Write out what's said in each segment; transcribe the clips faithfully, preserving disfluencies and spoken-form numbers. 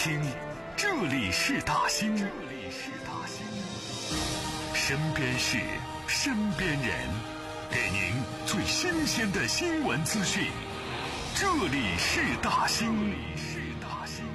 兴，这里是大兴，这里是大兴。身边事，身边人，给您最新鲜的新闻资讯。这里是大兴，这里是大兴。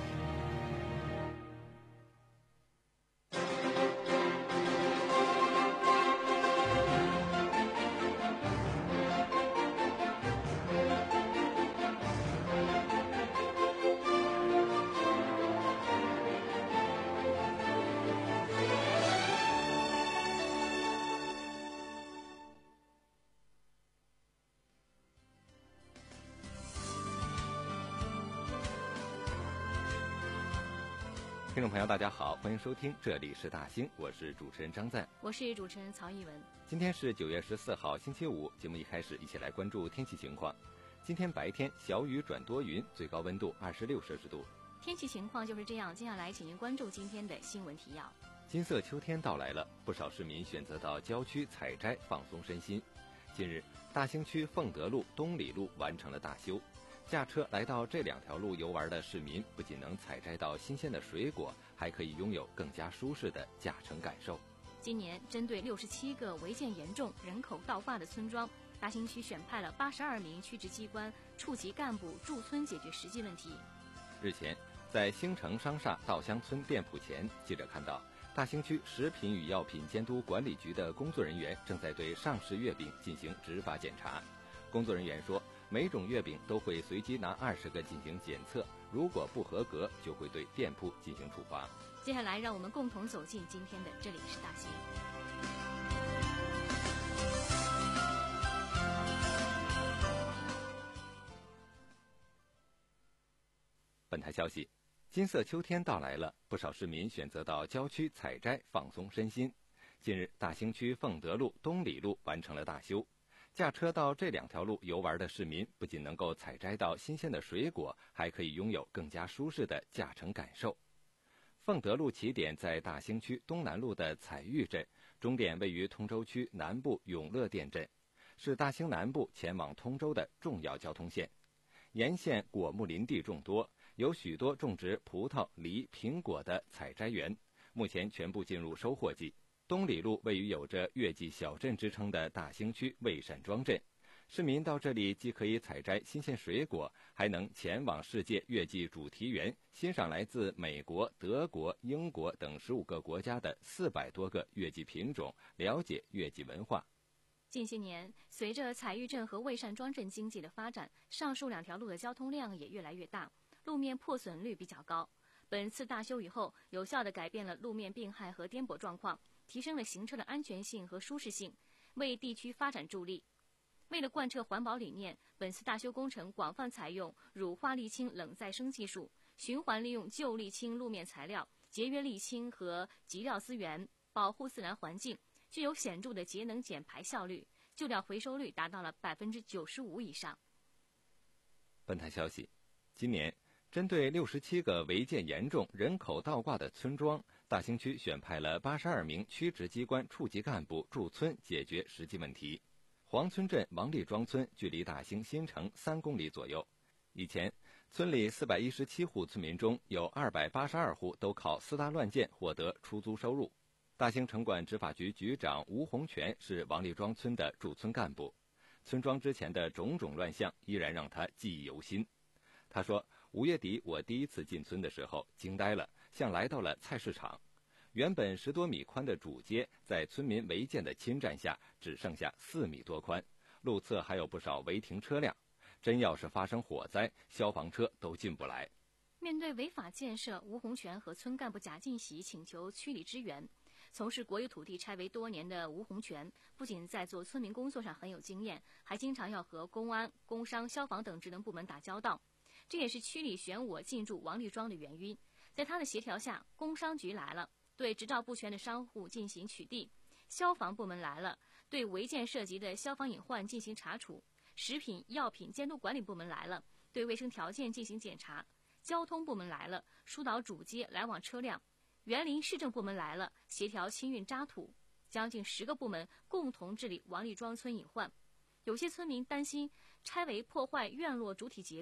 听众朋友大家好，欢迎收听这里是大兴，我是主持人张赞， 我是主持人曹艺文。 今天是九月十四号星期五，节目一开始一起来关注天气情况。今天白天小雨转多云，最高温度二十六摄氏度。 天气情况就是这样，接下来请您关注今天的新闻提要。 金色秋天到来了，不少市民选择到郊区采摘放松身心。近日，大兴区凤德路、东里路完成了大修。驾车来到这两条路游玩的市民，不仅能采摘到新鲜的水果，还可以拥有更加舒适的驾乘感受。 今年针对六十七个违建严重、人口倒挂的村庄，大兴区选派了八十二名区直机关、处级干部驻村解决实际问题。 日前，在兴城商厦稻香村店铺前，记者看到大兴区食品与药品监督管理局的工作人员正在对上市月饼进行执法检查。工作人员说，每种月饼都会随机拿二十个进行检测，如果不合格，就会对店铺进行处罚。 接下来，让我们共同走进今天的这里是大兴。 本台消息，金色秋天到来了，不少市民选择到郊区采摘放松身心。近日，大兴区凤德路、东里路完成了大修。驾车到这两条路游玩的市民，不仅能够采摘到新鲜的水果，还可以拥有更加舒适的驾乘感受。凤德路起点在大兴区东南路的彩玉镇，终点位于通州区南部永乐店镇，是大兴南部前往通州的重要交通线。沿线果木林地众多，有许多种植葡萄、梨、苹果的采摘园，目前全部进入收获季。东里路位于有着月季小镇之称的大兴区魏善庄镇，市民到这里既可以采摘新鲜水果，还能前往世界月季主题园，欣赏来自美国、德国、英国等十五个国家的四百多个月季品种，了解月季文化。 近些年，随着彩玉镇和魏善庄镇经济的发展，上述两条路的交通量也越来越大，路面破损率比较高。本次大修以后，有效地改变了路面病害和颠簸状况，提升了行车的安全性和舒适性，为地区发展助力。为了贯彻环保理念，本次大修工程广泛采用乳化沥青冷再生技术，循环利用旧沥青路面材料，节约沥青和集料资源，保护自然环境，具有显著的节能减排效率，旧料回收率达到了百分之九十五以上。 本台消息，今年针对六十七个违建严重、人口倒挂的村庄，大兴区选派了八十二名区直机关处级干部驻村解决实际问题。黄村镇王立庄村距离大兴新城三公里左右。以前，村里四百一十七户村民中有二百八十二户都靠私搭乱建获得出租收入。大兴城管执法局局长吴洪全是王立庄村的驻村干部，村庄之前的种种乱象依然让他记忆犹新。他说，五月底我第一次进村的时候惊呆了，像来到了菜市场。原本十多米宽的主街，在村民违建的侵占下只剩下四米多宽，路侧还有不少违停车辆，真要是发生火灾，消防车都进不来。 面对违法建设，吴洪全和村干部贾进喜请求区里支援。从事国有土地拆违多年的吴洪全，不仅在做村民工作上很有经验，还经常要和公安、工商、消防等职能部门打交道。这也是区里选我进驻王立庄的原因。在他的协调下，工商局来了，对执照不全的商户进行取缔；消防部门来了，对违建涉及的消防隐患进行查处；食品药品监督管理部门来了，对卫生条件进行检查；交通部门来了，疏导主街来往车辆；园林市政部门来了，协调清运渣土。将近十个部门共同治理王立庄村隐患。有些村民担心拆违破坏院落主体结构，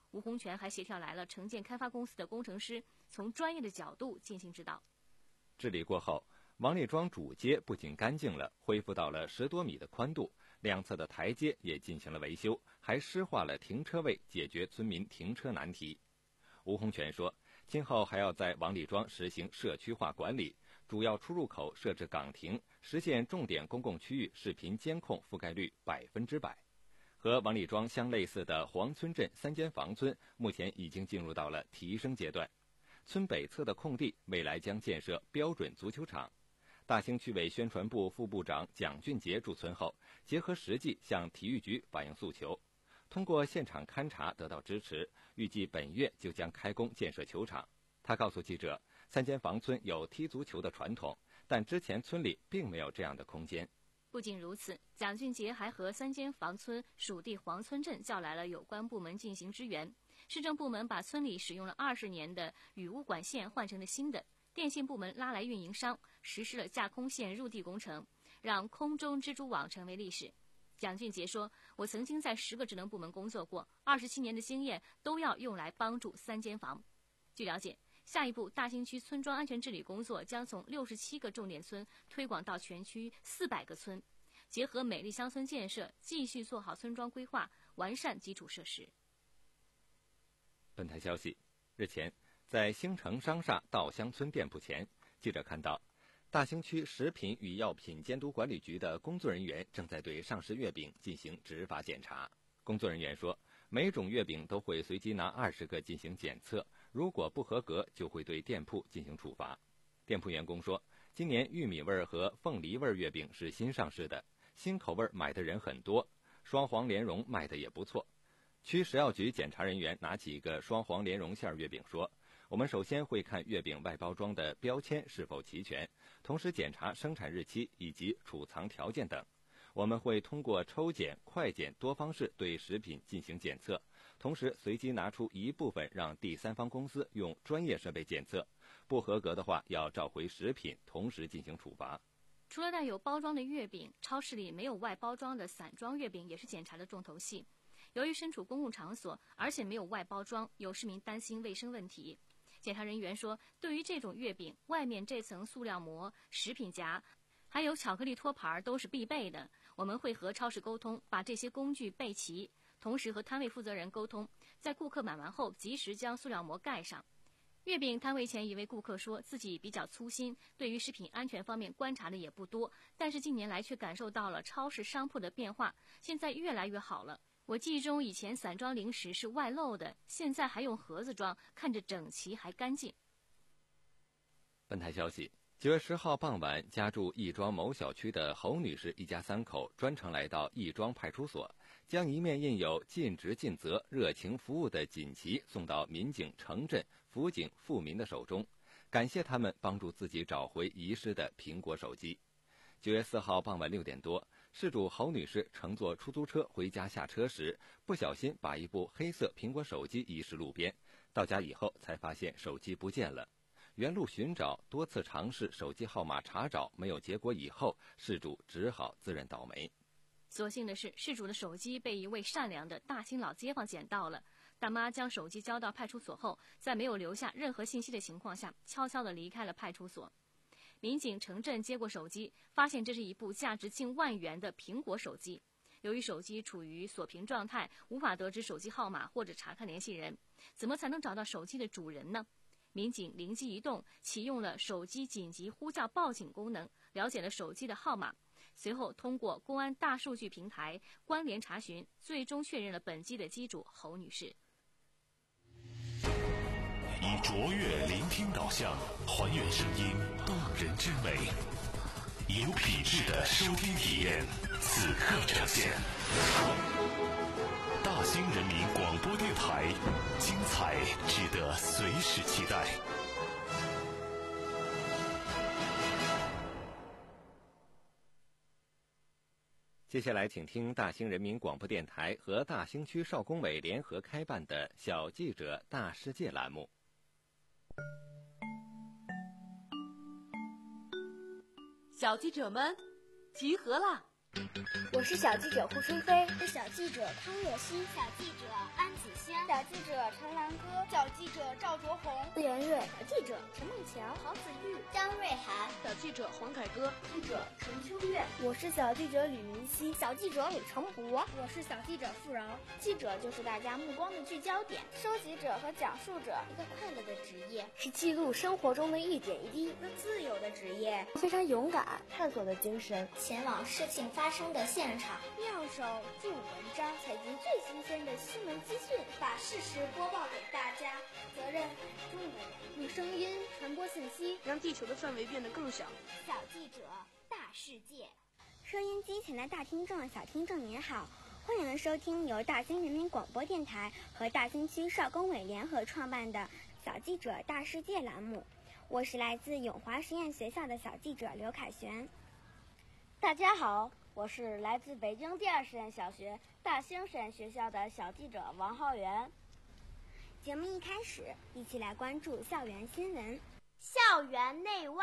吴洪全还协调来了城建开发公司的工程师，从专业的角度进行指导。 治理过后，王李庄主街不仅干净了，恢复到了十多米的宽度，两侧的台阶也进行了维修，还施划了停车位，解决村民停车难题。吴洪全说，今后还要在王李庄实行社区化管理，主要出入口设置岗亭，实现重点公共区域视频监控覆盖率百分之百。和王李庄相类似的黄村镇三间房村目前已经进入到了提升阶段，村北侧的空地未来将建设标准足球场。大兴区委宣传部副部长蒋俊杰驻村后，结合实际向体育局反映诉求，通过现场勘查得到支持，预计本月就将开工建设球场。他告诉记者，三间房村有踢足球的传统，但之前村里并没有这样的空间。 不仅如此，蒋俊杰还和三间房村属地黄村镇叫来了有关部门进行支援。市政部门把村里使用了二十年的雨污管线换成了新的，电信部门拉来运营商，实施了架空线入地工程，让空中蜘蛛网成为历史。蒋俊杰说，我曾经在十个职能部门工作过，二十七年的经验都要用来帮助三间房。据了解，下一步大兴区村庄安全治理工作将从六十七个重点村推广到全区四百个村，结合美丽乡村建设，继续做好村庄规划，完善基础设施。 本台消息，日前在兴城商厦稻香村店铺前，记者看到大兴区食品与药品监督管理局的工作人员正在对上市月饼进行执法检查。工作人员说，每种月饼都会随机拿二十个进行检测，如果不合格就会对店铺进行处罚。店铺员工说，今年玉米味和凤梨味月饼是新上市的，新口味买的人很多，双黄莲蓉卖的也不错。区食药局检查人员拿起一个双黄莲蓉馅月饼说，我们首先会看月饼外包装的标签是否齐全，同时检查生产日期以及储藏条件等。我们会通过抽检、快检多方式对食品进行检测，同时随机拿出一部分让第三方公司用专业设备检测，不合格的话要召回食品，同时进行处罚。 除了带有包装的月饼，超市里没有外包装的散装月饼也是检查的重头戏。由于身处公共场所，而且没有外包装，有市民担心卫生问题。检查人员说，对于这种月饼，外面这层塑料膜、食品夹还有巧克力托盘都是必备的，我们会和超市沟通，把这些工具备齐，同时和摊位负责人沟通，在顾客买完后及时将塑料膜盖上。月饼摊位前一位顾客说，自己比较粗心，对于食品安全方面观察的也不多，但是近年来却感受到了超市商铺的变化，现在越来越好了。我记忆中以前散装零食是外漏的，现在还用盒子装，看着整齐还干净。 本台消息，九月十号傍晚，家住亦庄某小区的侯女士一家三口专程来到亦庄派出所，将一面印有尽职尽责、热情服务的锦旗送到民警城镇、辅警、富民的手中，感谢他们帮助自己找回遗失的苹果手机。九月四号傍晚六点多，事主侯女士乘坐出租车回家下车时，不小心把一部黑色苹果手机遗失路边，到家以后才发现手机不见了。原路寻找，多次尝试手机号码查找没有结果以后，事主只好自认倒霉。 所幸的是，事主的手机被一位善良的大兴老街坊捡到了。大妈将手机交到派出所后，在没有留下任何信息的情况下，悄悄地离开了派出所。民警城镇接过手机，发现这是一部价值近万元的苹果手机。由于手机处于锁屏状态，无法得知手机号码或者查看联系人，怎么才能找到手机的主人呢？民警灵机一动，启用了手机紧急呼叫报警功能，了解了手机的号码，随后通过公安大数据平台关联查询，最终确认了本机的机主侯女士。 以卓越聆听导向，还原声音动人之美，有品质的收听体验，此刻呈现。大兴人民广播电台，精彩值得随时期待。 接下来请听大兴人民广播电台和大兴区少工委联合开办的小记者大世界栏目。 小记者们，集合啦！ 我是小记者胡春飞， 是小记者康若曦， 小记者安子轩， 小记者陈兰歌， 小记者赵卓红， 资源瑞， 小记者陈梦桥， 曹子玉， 张瑞涵， 小记者黄凯歌， 记者陈秋月。 我是小记者吕明熙， 小记者李成博， 我是小记者付饶。 记者就是大家目光的聚焦点， 收集者和讲述者， 一个快乐的职业， 是记录生活中的一点一滴， 一个自由的职业， 非常勇敢，探索的精神， 前往事情发生的现场， 妙手著文章， 采集最新鲜的新闻资讯， 把事实播报给大家。 责任很重的人，用声音传播信息， 让地球的范围变得更小。 小记者，大世界。 收音机前的大听众、小听众您好，欢迎收听由大兴人民广播电台和大兴区少工委联合创办的小记者大世界栏目。我是来自永华实验学校的小记者刘凯旋。 大家好，我是来自北京第二实验小学大兴实验学校的小记者王浩源。 节目一开始，一起来关注校园新闻。 校园内外。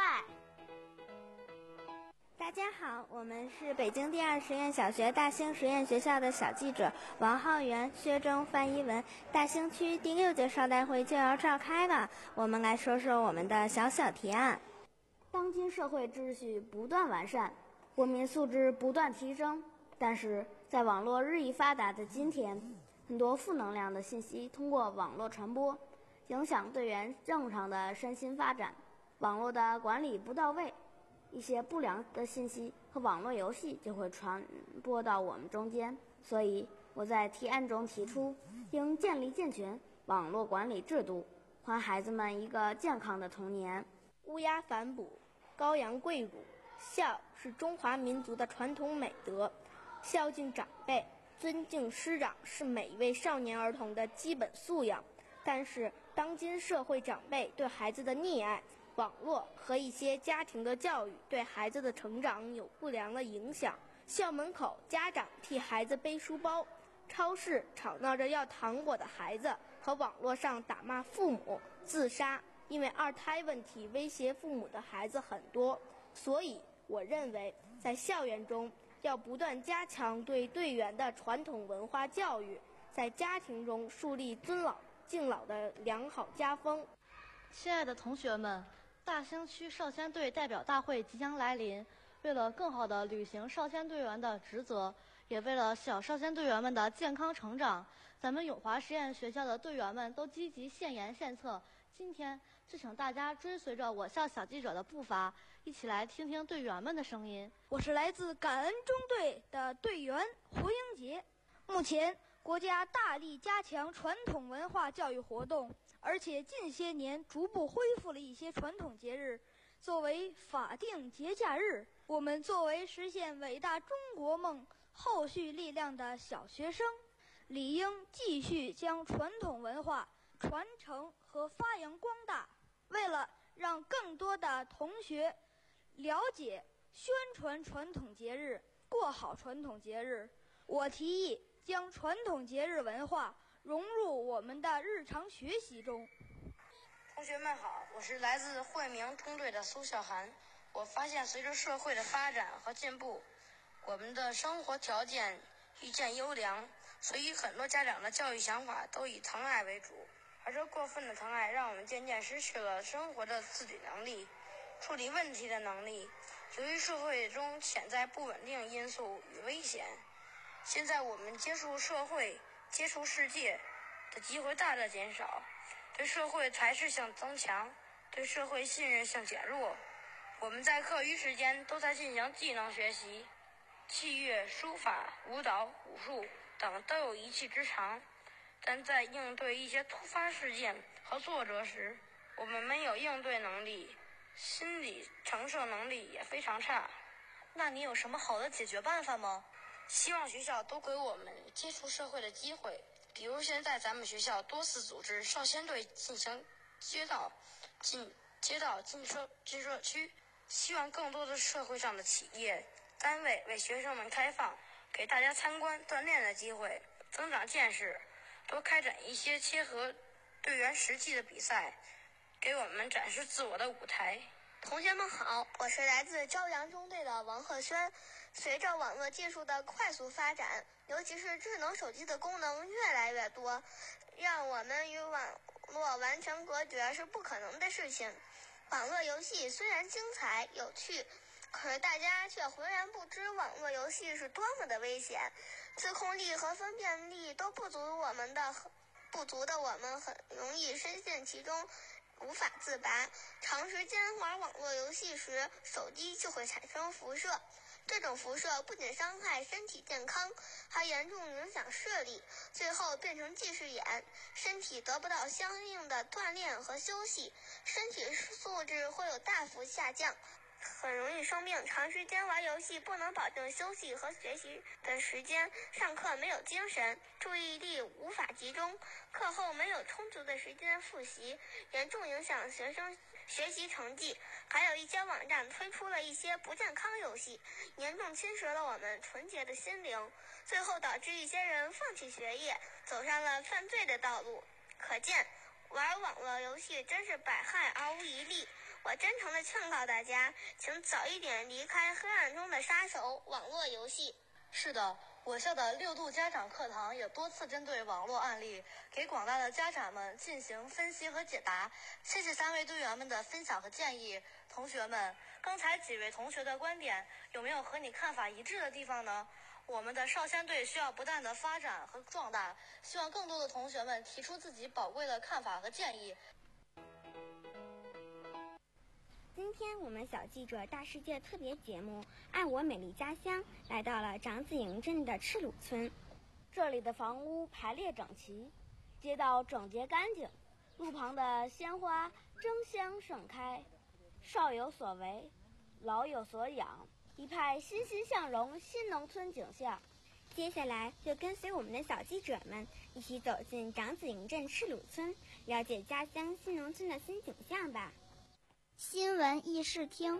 大家好，我们是北京第二实验小学大兴实验学校的小记者王浩源、薛征、范一文。大兴区第六届少代会就要召开了，我们来说说我们的小小提案。 当今社会秩序不断完善，国民素质不断提升，但是在网络日益发达的今天，很多负能量的信息通过网络传播，影响队员正常的身心发展。网络的管理不到位，一些不良的信息和网络游戏就会传播到我们中间。所以我在提案中提出，应建立健全网络管理制度，还孩子们一个健康的童年。 乌鸦反哺，羔羊跪乳，孝是中华民族的传统美德，孝敬长辈，尊敬师长是每一位少年儿童的基本素养。但是当今社会长辈对孩子的溺爱，网络和一些家庭的教育对孩子的成长有不良的影响。校门口家长替孩子背书包，超市吵闹着要糖果的孩子，和网络上打骂父母、自杀因为二胎问题威胁父母的孩子很多。所以我认为在校园中要不断加强对队员的传统文化教育，在家庭中树立尊老敬老的良好家风。 亲爱的同学们，大兴区少先队代表大会即将来临，为了更好地履行少先队员的职责，也为了小少先队员们的健康成长，咱们永华实验学校的队员们都积极献言献策。今天就请大家追随着我校小记者的步伐，一起来听听队员们的声音。 我是来自感恩中队的队员胡英杰。目前国家大力加强传统文化教育活动，而且近些年逐步恢复了一些传统节日作为法定节假日。我们作为实现伟大中国梦后续力量的小学生，理应继续将传统文化传承和发扬光大。为了让更多的同学了解、宣传传统节日，过好传统节日，我提议将传统节日文化融入我们的日常学习中。 同学们好，我是来自惠明中队的苏小涵。我发现随着社会的发展和进步，我们的生活条件愈见优良，所以很多家长的教育想法都以疼爱为主，而这过分的疼爱让我们渐渐失去了生活的自理能力、处理问题的能力。由于社会中潜在不稳定因素与危险，现在我们接触社会、接触世界的机会大大减少，对社会排斥性增强，对社会信任性减弱。我们在课余时间都在进行技能学习，器乐、书法、舞蹈、武术等都有一技之长，但在应对一些突发事件和挫折时，我们没有应对能力，心理承受能力也非常差。 那你有什么好的解决办法吗？ 希望学校多给我们接触社会的机会，比如现在咱们学校多次组织少先队进行街道进街道进社进社区，希望更多的社会上的企业单位为学生们开放给大家参观锻炼的机会，增长见识，多开展一些切合队员实际的比赛，给我们展示自我的舞台。 同学们好，我是来自朝阳中队的王鹤轩。 随着网络技术的快速发展，尤其是智能手机的功能越来越多，让我们与网络完全隔绝是不可能的事情。网络游戏虽然精彩有趣，可是大家却浑然不知网络游戏是多么的危险，自控力和分辨力都不足我们的不足的我们很容易深陷其中，无法自拔。长时间玩网络游戏时，手机就会产生辐射，这种辐射不仅伤害身体健康，还严重影响视力，最后变成近视眼，身体得不到相应的锻炼和休息，身体素质会有大幅下降，很容易生病。长时间玩游戏不能保证休息和学习的时间，上课没有精神，注意力无法集中，课后没有充足的时间复习，严重影响学生学习成绩。还有一些网站推出了一些不健康游戏，严重侵蚀了我们纯洁的心灵，最后导致一些人放弃学业，走上了犯罪的道路。可见玩网络游戏真是百害而无一利。我真诚地劝告大家，请早一点离开黑暗中的杀手——网络游戏。 是的，我校的六度家长课堂也多次针对网络案例，给广大的家长们进行分析和解答。谢谢三位队员们的分享和建议。同学们，刚才几位同学的观点有没有和你看法一致的地方呢？我们的少先队需要不断的发展和壮大，希望更多的同学们提出自己宝贵的看法和建议。 今天我们小记者大世界特别节目《爱我美丽家乡》来到了长子营镇的赤鲁村。 这里的房屋排列整齐，街道整洁干净，路旁的鲜花争相盛开，少有所为，老有所养，一派欣欣向荣新农村景象。 接下来就跟随我们的小记者们一起走进长子营镇赤鲁村，了解家乡新农村的新景象吧。 新闻议事厅。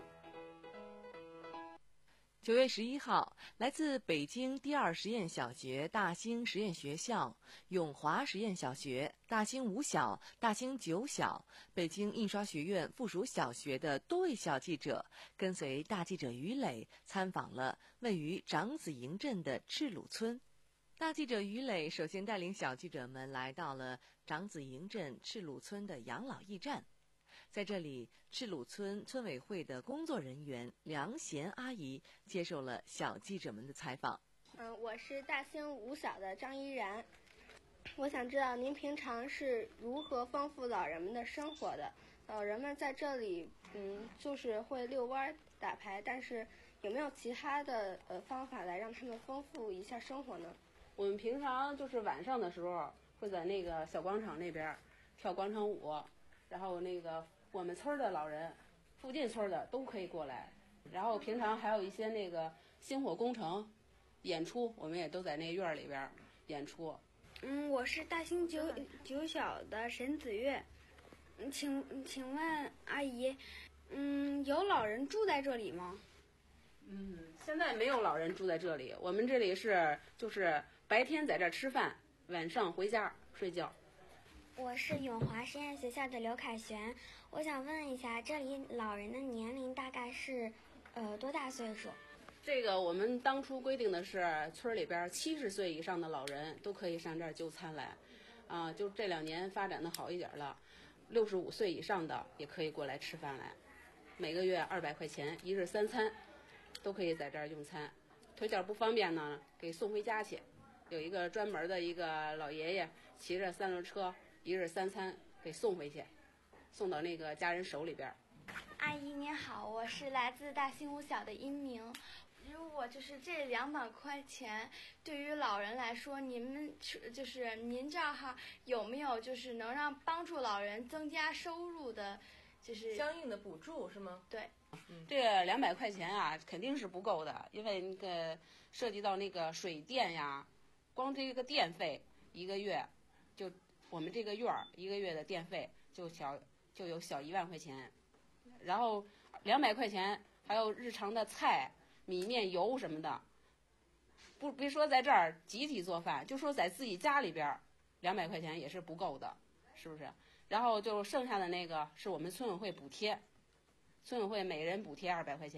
九月十一号，来自北京第二实验小学大兴实验学校、永华实验小学、大兴五小、大兴九小、北京印刷学院附属小学的多位小记者，跟随大记者于磊参访了位于长子营镇的赤鲁村。大记者于磊首先带领小记者们来到了长子营镇赤鲁村的养老驿站。在这里，赤鲁村村委会的工作人员梁贤阿姨接受了小记者们的采访。 嗯，我是大兴五小的张依然。我想知道您平常是如何丰富老人们的生活的？老人们在这里，嗯，就是会遛弯、打牌，但是有没有其他的呃方法来让他们丰富一下生活呢？ 我们平常就是晚上的时候会在那个小广场那边跳广场舞。然后那个我们村的老人，附近村的都可以过来。然后平常还有一些那个星火工程演出，我们也都在那院里边演出。 嗯，我是大兴九九小的沈子月。嗯，请请问阿姨，嗯，有老人住在这里吗？ 嗯，现在没有老人住在这里。我们这里是就是白天在这儿吃饭，晚上回家睡觉。 我是永华实验学校的刘凯旋，我想问一下，这里老人的年龄大概是，呃，多大岁数？ 这个我们当初规定的是，村里边七十岁以上的老人都可以上这儿就餐来，啊，就这两年发展的好一点了，六十五岁以上的也可以过来吃饭来，每个月二百块钱，一日三餐，都可以在这儿用餐。腿脚不方便呢，给送回家去，有一个专门的一个老爷爷骑着三轮车。一日三餐给送回去，送到那个家人手里边。 阿姨您好，我是来自大兴五小的殷明。如果就是这两百块钱，对于老人来说，您们就是您这儿哈有没有就是能让帮助老人增加收入的，就是相应的补助是吗？ 对， 嗯、这两百块钱啊肯定是不够的，因为那个涉及到那个水电呀，光这个电费一个月就。我们这个院儿一个月的电费就小就有小一万块钱，然后两百块钱还有日常的菜、米面油什么的，不别说在这儿集体做饭，就说在自己家里边，两百块钱也是不够的，是不是？然后就剩下的那个是我们村委会补贴，村委会每人补贴二百块钱。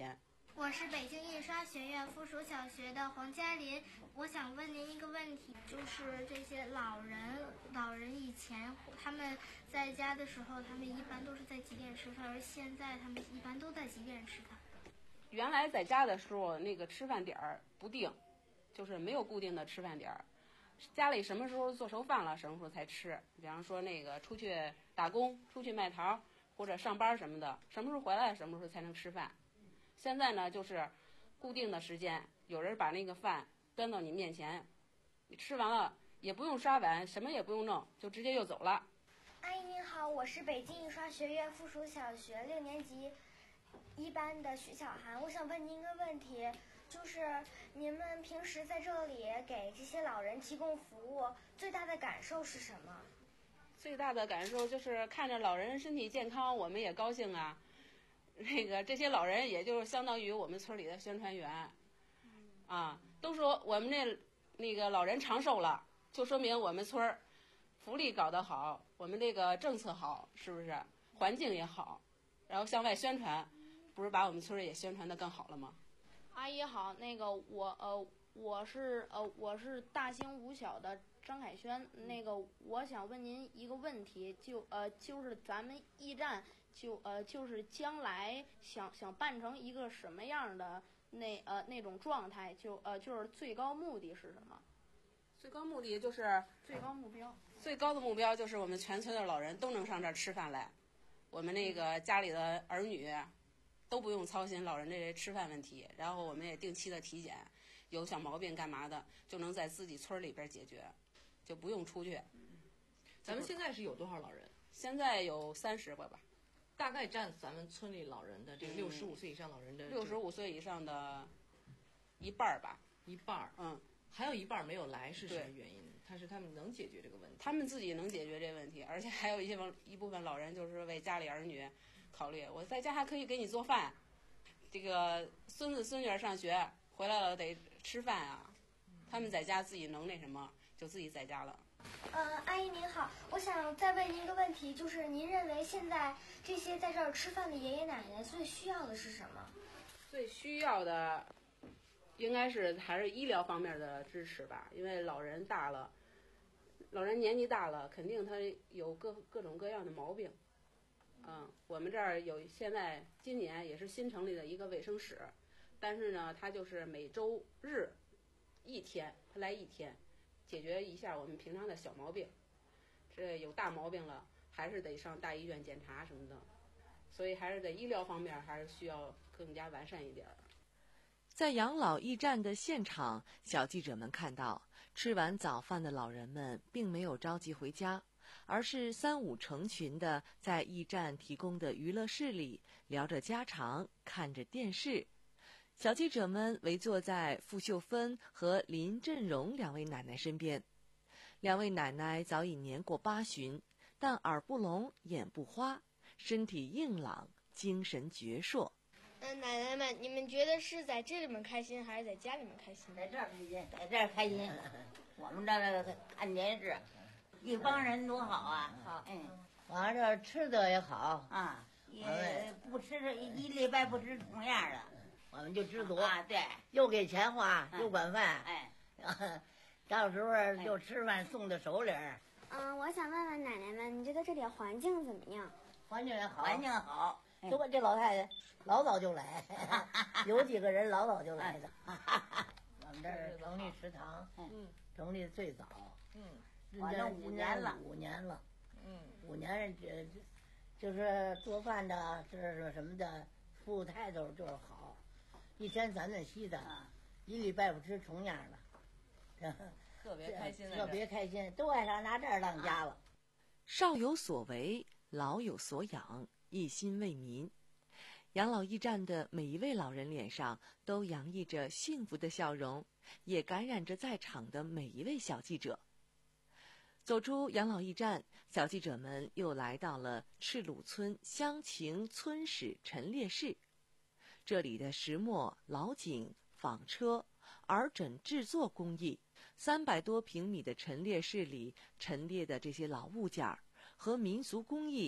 我是北京印刷学院附属小学的黄嘉林，我想问您一个问题，就是这些老人，老人以前他们在家的时候，他们一般都是在几点吃饭，而现在他们一般都在几点吃饭？ 原来在家的时候，那个吃饭点儿不定，就是没有固定的吃饭点儿。家里什么时候做熟饭了，什么时候才吃。比方说那个出去打工、出去卖桃或者上班什么的，什么时候回来，什么时候才能吃饭。现在呢，就是固定的时间，有人把那个饭端到你面前，你吃完了也不用刷碗，什么也不用弄，就直接就走了。 阿姨您好，我是北京印刷学院附属小学六年级一班的徐小涵，我想问您一个问题，就是您们平时在这里给这些老人提供服务，最大的感受是什么？ 最大的感受就是看着老人身体健康，我们也高兴啊。那个这些老人也就是相当于我们村里的宣传员，啊，都说我们这那个老人长寿了，就说明我们村儿福利搞得好，我们这个政策好，是不是？环境也好，然后向外宣传，不是把我们村儿也宣传得更好了吗？ 阿姨好，那个我呃我是呃我是大兴五小的张凯轩，那个我想问您一个问题，就呃就是咱们驿站就呃就是将来想想办成一个什么样的那呃那种状态，就呃就是最高目的是什么？ 最高目的就是最高目标， 最高的目标就是我们全村的老人都能上这儿吃饭来，我们那个家里的儿女都不用操心老人这些吃饭问题，然后我们也定期的体检，有小毛病干嘛的就能在自己村里边解决，就不用出去。 咱们现在是有多少老人？ 现在有三十个吧， 大概占咱们村里老人的这个六十五岁以上老人的六十五岁以上的一半儿吧， 一半儿， 嗯， 还有一半儿没有来是什么原因？他是他们能解决这个问题， 他们自己能解决这个问题，而且还有一些一部分老人就是为家里儿女考虑，我在家还可以给你做饭，这个孙子孙女儿上学回来了得吃饭啊，他们在家自己能那什么，就自己在家了。 呃，阿姨您好，我想再问您一个问题，就是您认为现在这些在这儿吃饭的爷爷奶奶最需要的是什么？ 最需要的应该是还是医疗方面的支持吧，因为老人大了，老人年纪大了，肯定他有各各种各样的毛病。嗯，我们这儿有现在今年也是新成立的一个卫生室，但是呢，他就是每周日一天，他来一天，解决一下我们平常的小毛病。这有大毛病了，还是得上大医院检查什么的，所以还是在医疗方面还是需要更加完善一点。 在养老驿站的现场，小记者们看到，吃完早饭的老人们并没有着急回家，而是三五成群的在驿站提供的娱乐室里聊着家常，看着电视。小记者们围坐在傅秀芬和林振荣两位奶奶身边，两位奶奶早已年过八旬，但耳不聋，眼不花，身体硬朗，精神矍铄。 嗯，奶奶们，你们觉得是在这里面开心，还是在家里面开心？ 在这儿开心，在这儿开心。我们这儿看电视，一帮人多好啊！好，嗯，完了这吃的也好啊，也不吃一礼拜不吃同样的，我们就知足啊。对，又给钱花，又管饭，哎，到时候又吃饭送的手礼儿。 嗯，我想问问奶奶们，你觉得这里环境怎么样？ 环境也好，环境好。就我这老太太老早就来，有几个人老早就来的。我们这儿成立食堂，嗯，成立最早，嗯，反正五年了，五年了，嗯，五年这就是做饭的，是什么的，服务态度就是好，一天三顿稀的，一礼拜不吃重样的， 特别开心， 特别开心，都爱上拿这儿当家了。 少有所为，老有所养，一心为民。养老驿站的每一位老人脸上都洋溢着幸福的笑容，也感染着在场的每一位小记者。走出养老驿站，小记者们又来到了赤鲁村乡情村史陈列室。这里的石磨、老井、纺车、耳枕制作工艺，三百多平米的陈列室里陈列的这些老物件儿和民俗工艺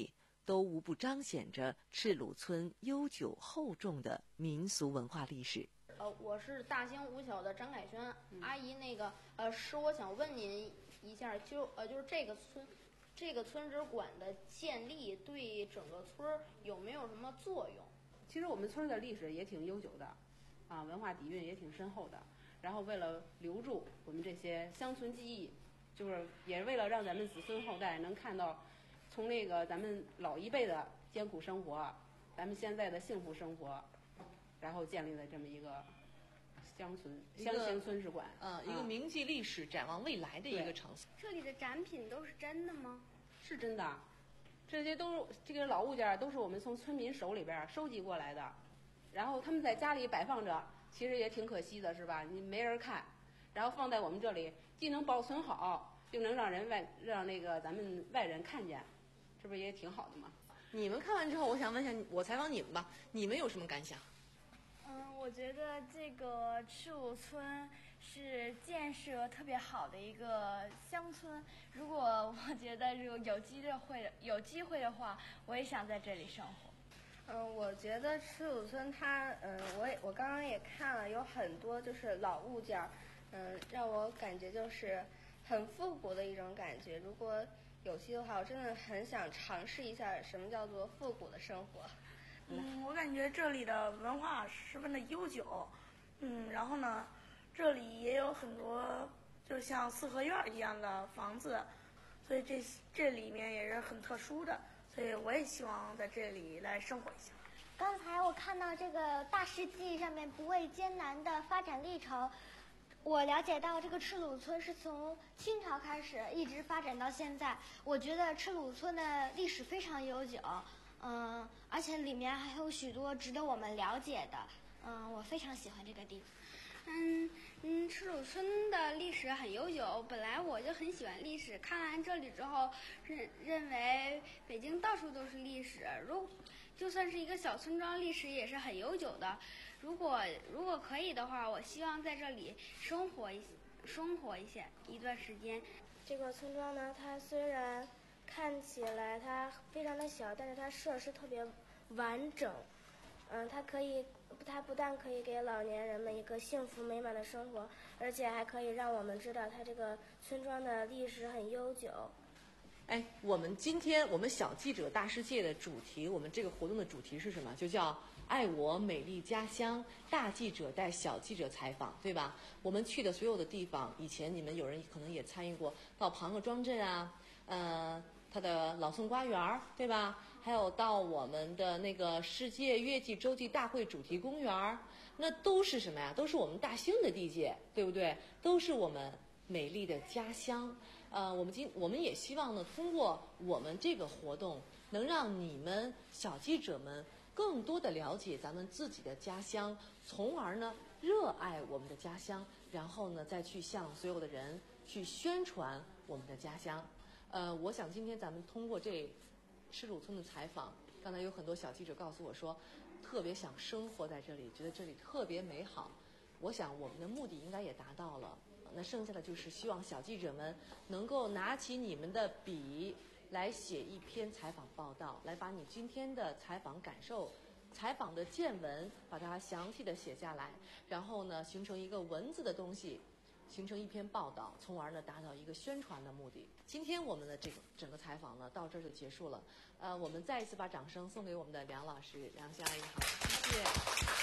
都无不彰显着赤鲁村悠久厚重的民俗文化历史。 呃，我是大兴五小的张凯轩、嗯、阿姨，那个呃，是我想问您一下，就呃，就是这个村，这个村支馆的建立对整个村儿有没有什么作用？ 其实我们村的历史也挺悠久的，啊，文化底蕴也挺深厚的。然后为了留住我们这些乡村记忆，就是也是为了让咱们子孙后代能看到，从那个咱们老一辈的艰苦生活，咱们现在的幸福生活。然后建立了这么一个乡村乡乡村支馆， 呃，一个铭记历史、展望未来的一个场所。 这里的展品都是真的吗？ 是真的，这些都这个老物件都是我们从村民手里边收集过来的，然后他们在家里摆放着，其实也挺可惜的，是吧？你没人看，然后放在我们这里，既能保存好，又能让人外让那个咱们外人看见，这不是也挺好的吗？ 你们看完之后，我想问一下，我采访你们吧，你们有什么感想？ 嗯，我觉得这个赤鲁村是建设特别好的一个乡村。如果我觉得如果有机会有机会的话，我也想在这里生活。 嗯，我觉得赤鲁村它，嗯，我也我刚刚也看了，有很多就是老物件，嗯，让我感觉就是很复古的一种感觉。如果有机的话，我真的很想尝试一下什么叫做复古的生活。 嗯，我感觉这里的文化十分的悠久，嗯，然后呢，这里也有很多就像四合院一样的房子，所以这这里面也是很特殊的，所以我也希望在这里来生活一下。 刚才我看到这个大事记上面不畏艰难的发展历程，我了解到这个赤鲁村是从清朝开始一直发展到现在。我觉得赤鲁村的历史非常悠久。嗯，而且里面还有许多值得我们了解的。嗯，我非常喜欢这个地方。 嗯嗯，赤鲁村的历史很悠久。本来我就很喜欢历史，看完这里之后，认认为北京到处都是历史。如就算是一个小村庄，历史也是很悠久的。如果如果可以的话，我希望在这里生活一生活一些一段时间。 这个村庄呢，它虽然看起来它非常的小，但是它设施特别完整。嗯，它可以，它不但可以给老年人们一个幸福美满的生活，而且还可以让我们知道它这个村庄的历史很悠久。 哎，我们今天我们小记者大世界的主题，我们这个活动的主题是什么？就叫爱我美丽家乡，大记者带小记者采访，对吧？我们去的所有的地方，以前你们有人可能也参与过，到庞各庄镇啊，呃。它的老宋瓜园，对吧？还有到我们的那个世界月季洲际大会主题公园，那都是什么呀？都是我们大兴的地界，对不对？都是我们美丽的家乡。呃，我们今我们也希望呢，通过我们这个活动，能让你们小记者们更多的了解咱们自己的家乡，从而呢热爱我们的家乡，然后呢再去向所有的人去宣传我们的家乡。呃，我想今天咱们通过这赤鲁村的采访，刚才有很多小记者告诉我说，特别想生活在这里，觉得这里特别美好。我想我们的目的应该也达到了，那剩下的就是希望小记者们能够拿起你们的笔来写一篇采访报道，来把你今天的采访感受、采访的见闻，把它详细的写下来，然后呢形成一个文字的东西，形成一篇报道，从而呢达到一个宣传的目的。今天我们的这个整个采访呢到这儿就结束了。呃，我们再一次把掌声送给我们的梁老师，梁香阿姨好，谢谢。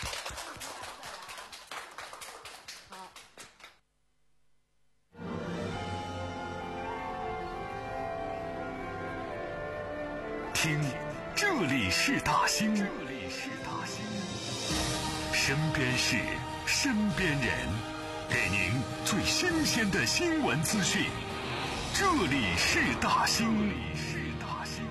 好。 听，这里是大兴，这里是大兴，身边事，身边人。给您最新鲜的新闻资讯，这里是大兴。这里是大兴。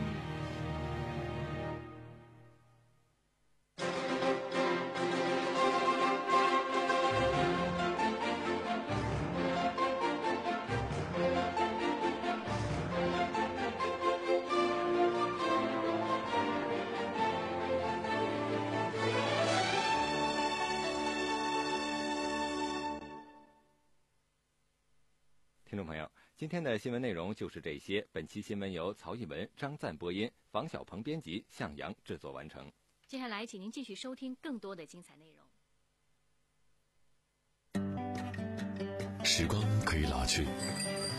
听众朋友朋友，今天的新闻内容就是这些。本期新闻由曹一文、张赞播音，房小鹏编辑，向阳制作完成。 接下来，请您继续收听更多的精彩内容。 时光可以老去，